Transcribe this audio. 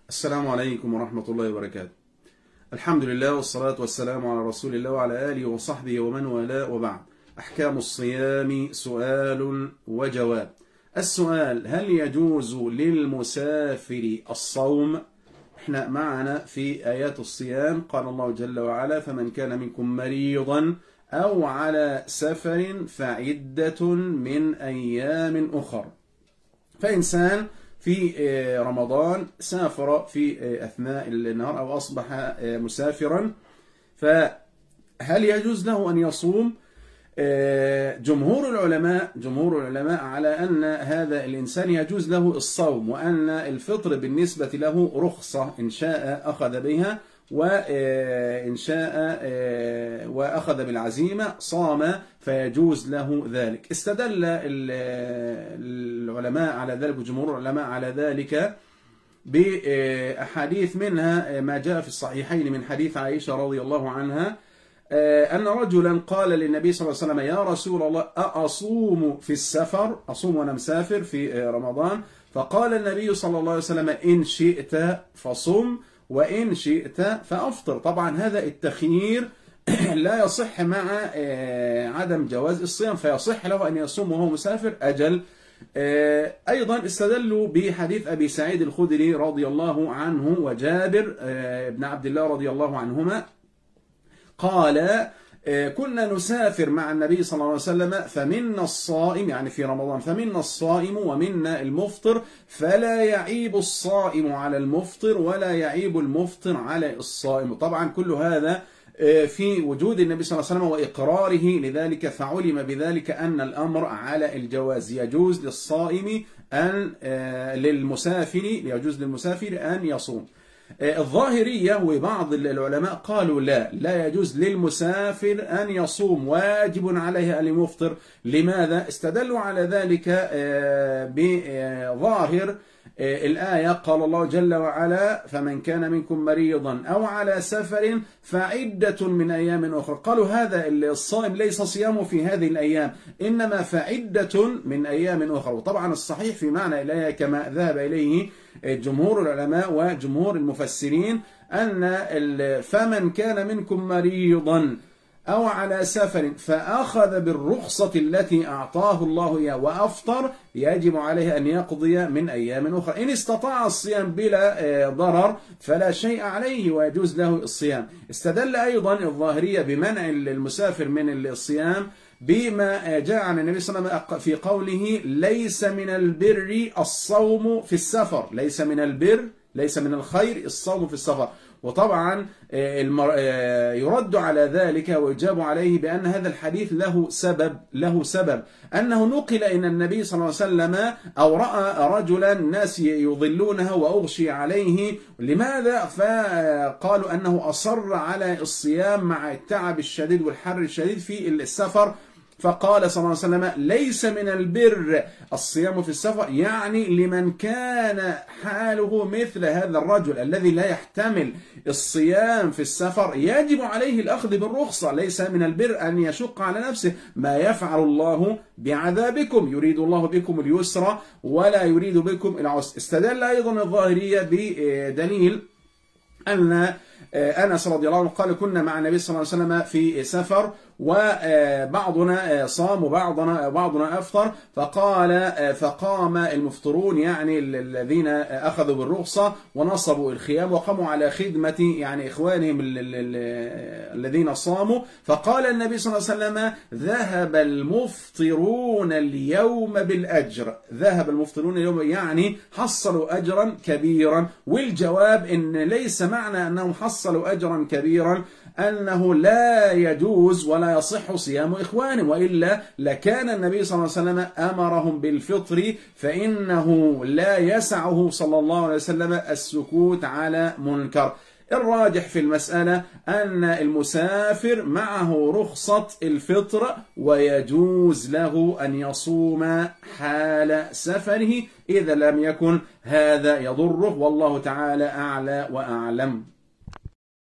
السلام عليكم ورحمة الله وبركاته. الحمد لله والصلاة والسلام على رسول الله وعلى آله وصحبه ومن والاه، وبعد. أحكام الصيام سؤال وجواب. السؤال: هل يجوز للمسافر الصوم؟ احنا معنا في آيات الصيام قال الله جل وعلا: فمن كان منكم مريضا أو على سفر فعدة من أيام أخر. فإنسان في رمضان سافر في أثناء النهار أو أصبح مسافرا، فهل يجوز له أن يصوم؟ جمهور العلماء على أن هذا الإنسان يجوز له الصوم، وأن الفطر بالنسبة له رخصة، إن شاء أخذ بها وإن شاء وأخذ بالعزيمة صام فيجوز له ذلك. استدل العلماء على ذلك وجمهور العلماء على ذلك بأحاديث، منها ما جاء في الصحيحين من حديث عائشة رضي الله عنها أن رجلا قال للنبي صلى الله عليه وسلم: يا رسول الله، أصوم في السفر؟ أصوم وأنا مسافر في رمضان؟ فقال النبي صلى الله عليه وسلم: إن شئت فصم وإن شئت فأفطر. طبعا هذا التخيير لا يصح مع عدم جواز الصيام، فيصح له أن يصوم وهو مسافر أجل. أيضا استدلوا بحديث أبي سعيد الخدري رضي الله عنه وجابر بن عبد الله رضي الله عنهما قال: كنا نسافر مع النبي صلى الله عليه وسلم فمنا الصائم، يعني في رمضان، فمنا الصائم ومنا المفطر، فلا يعيب الصائم على المفطر ولا يعيب المفطر على الصائم. طبعا كل هذا في وجود النبي صلى الله عليه وسلم وإقراره لذلك، فعلم بذلك أن الأمر على الجواز. يجوز للصائم يجوز للمسافر أن يصوم. الظاهرية وبعض العلماء قالوا لا يجوز للمسافر أن يصوم، واجب عليه أن يفطر. لماذا؟ استدلوا على ذلك بظاهر الآية، قال الله جل وعلا: فمن كان منكم مريضا أو على سفر فعدة من أيام أخرى. قالوا هذا الصائم ليس صيامه في هذه الأيام، إنما فعدة من أيام أخرى. وطبعا الصحيح في معنى الآية كما ذهب إليه جمهور العلماء وجمهور المفسرين أن فمن كان منكم مريضا أو على سفر فأخذ بالرخصة التي أعطاه الله إياه وأفطر، يجب عليه أن يقضي من أيام أخرى. إن استطاع الصيام بلا ضرر فلا شيء عليه ويجوز له الصيام. استدل أيضا الظاهرية بمنع المسافر من الصيام بما جاء عن النبي صلى الله عليه وسلم في قوله: ليس من البر الصوم في السفر، ليس من الخير الصوم في السفر. وطبعا يرد على ذلك ويجاب عليه بأن هذا الحديث له سبب أنه نقل إن النبي صلى الله عليه وسلم أو رأى رجلا الناس يظلونه وأغشي عليه. لماذا؟ فقالوا أنه أصر على الصيام مع التعب الشديد والحر الشديد في السفر، فقال صلى الله عليه وسلم: ليس من البر الصيام في السفر، يعني لمن كان حاله مثل هذا الرجل الذي لا يحتمل الصيام في السفر يجب عليه الأخذ بالرخصة. ليس من البر أن يشق على نفسه، ما يفعل الله بعذابكم، يريد الله بكم اليسر ولا يريد بكم العسر. استدل أيضا الظاهرية بدليل أن أنس رضي الله عنه قال: كنا مع النبي صلى الله عليه وسلم في سفر وبعضنا صام وبعضنا أفطر، فقام المفطرون، يعني الذين أخذوا بالرخصة، ونصبوا الخيام وقاموا على خدمة يعني إخوانهم الذين صاموا. فقال النبي صلى الله عليه وسلم: ذهب المفطرون اليوم بالأجر. ذهب المفطرون اليوم يعني حصلوا أجرا كبيرا. والجواب إن ليس معنى أنهم حصلوا أجرا كبيرا أنه لا يجوز ولا يصح صيام إخوانهم، وإلا لكان النبي صلى الله عليه وسلم أمرهم بالفطر، فإنه لا يسعه صلى الله عليه وسلم السكوت على منكر. الراجح في المسألة أن المسافر معه رخصة الفطر ويجوز له أن يصوم حال سفره إذا لم يكن هذا يضره، والله تعالى أعلى وأعلم.